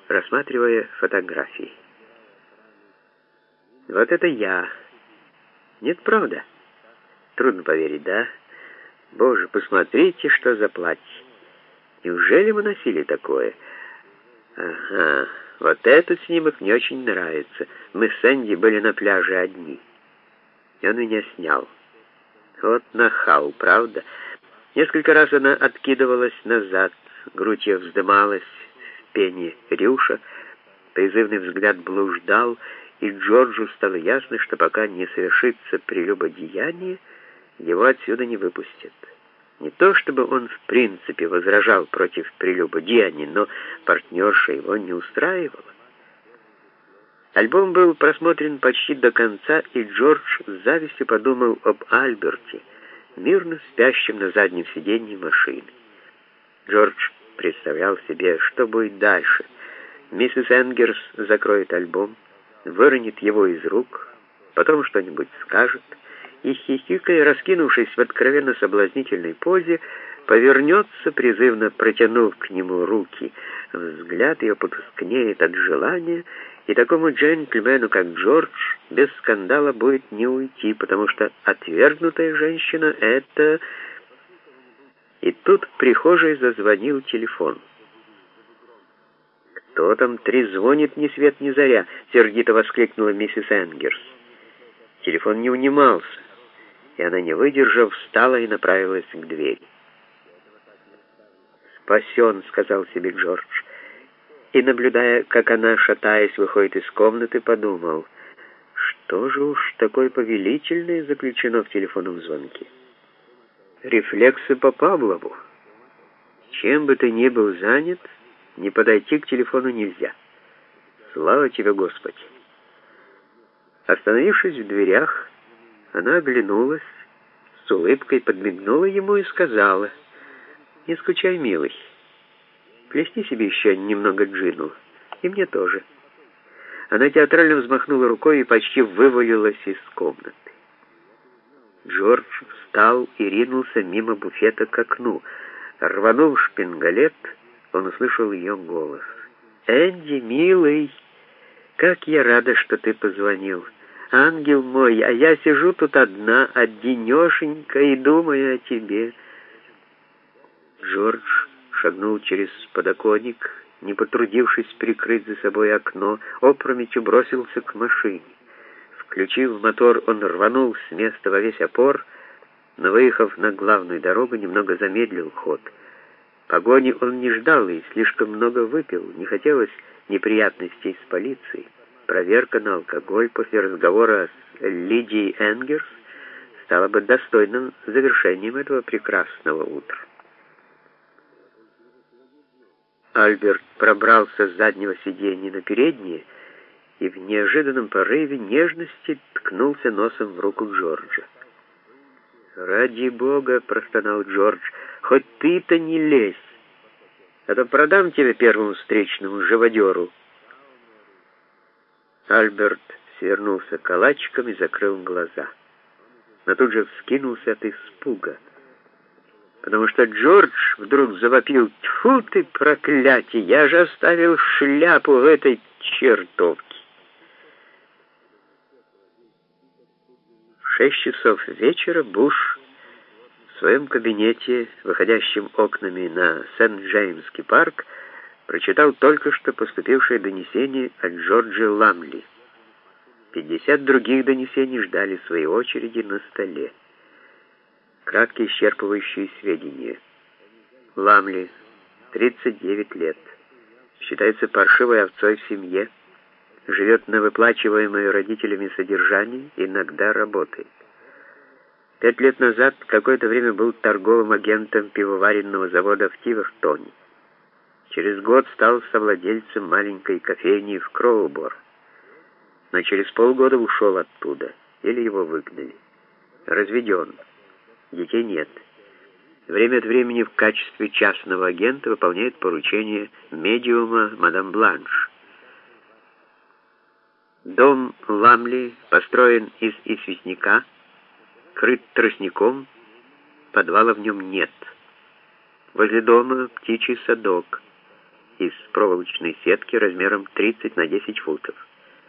рассматривая фотографии. «Вот это я. Нет, правда? Трудно поверить, да? Боже, посмотрите, что за платье. Неужели мы носили такое? Ага, вот этот снимок мне очень нравится. Мы с Энди были на пляже одни. И он меня снял. Вот нахал, правда? Несколько раз она откидывалась назад, грудь ее вздымалась в пене рюша, призывный взгляд блуждал, и Джорджу стало ясно, что пока не совершится прелюбодеяние, его отсюда не выпустят. Не то чтобы он в принципе возражал против прелюбодеяния, но партнерша его не устраивала. Альбом был просмотрен почти до конца, и Джордж с завистью подумал об Альберте, мирно спящем на заднем сиденье машины. Джордж представлял себе, что будет дальше. Миссис Энгерс закроет альбом, выронит его из рук, потом что-нибудь скажет, и, хихикая, раскинувшись в откровенно соблазнительной позе, повернется, призывно протянув к нему руки. Взгляд ее потускнеет от желания, и такому джентльмену, как Джордж, без скандала будет не уйти, потому что отвергнутая женщина — это... И тут в прихожей зазвонил телефон. «Кто там трезвонит ни свет ни заря?» — сердито воскликнула миссис Энгерс. Телефон не унимался, и она, не выдержав, встала и направилась к двери. «Спасен», — сказал себе Джордж, и, наблюдая, как она, шатаясь, выходит из комнаты, подумал, что же уж такое повелительное заключено в телефонном звонке. Рефлексы по Павлову. Чем бы ты ни был занят, не подойти к телефону нельзя. Слава тебе, Господи! Остановившись в дверях, она оглянулась, с улыбкой подмигнула ему и сказала: «Не скучай, милый. Плесни себе еще немного джину. И мне тоже». Она театрально взмахнула рукой и почти вывалилась из комнаты. Джордж встал и ринулся мимо буфета к окну. Рванув шпингалет, он услышал ее голос. «Энди, милый, как я рада, что ты позвонил. Ангел мой, а я сижу тут одна, одинешенька, и думаю о тебе». Джордж шагнул через подоконник, не потрудившись прикрыть за собой окно, опрометью бросился к машине. Включив мотор, он рванул с места во весь опор, но, выехав на главную дорогу, немного замедлил ход. Погони он не ждал и слишком много выпил, не хотелось неприятностей с полицией. Проверка на алкоголь после разговора с Лидией Энгерс стала бы достойным завершением этого прекрасного утра. Альберт пробрался с заднего сиденья на переднее и в неожиданном порыве нежности ткнулся носом в руку Джорджа. «Ради бога», — простонал Джордж, — «хоть ты-то не лезь, а то продам тебя первому встречному живодеру». Альберт свернулся калачиком и закрыл глаза, но тут же вскинулся от испуга, потому что Джордж вдруг завопил: «Тьфу ты, проклятие! Я же оставил шляпу в этой чертовке!» В 6 часов вечера Буш в своем кабинете, выходящем окнами на Сент-Джеймский парк, прочитал только что поступившее донесение от Джорджа Ламли. 50 других донесений ждали своей очереди на столе. Краткие исчерпывающие сведения. Ламли, 39 лет. Считается паршивой овцой в семье. Живет на выплачиваемое родителями содержании, иногда работает. 5 лет назад какое-то время был торговым агентом пивоваренного завода в Тивертоне. Через год стал совладельцем маленькой кофейни в Кроубор. Но через полгода ушел оттуда, или его выгнали. Разведен. Детей нет. Время от времени в качестве частного агента выполняет поручения медиума мадам Бланш. Дом Ламли построен из известняка, крыт тростником, подвала в нем нет. Возле дома птичий садок. из проволочной сетки размером 30 на 10 футов.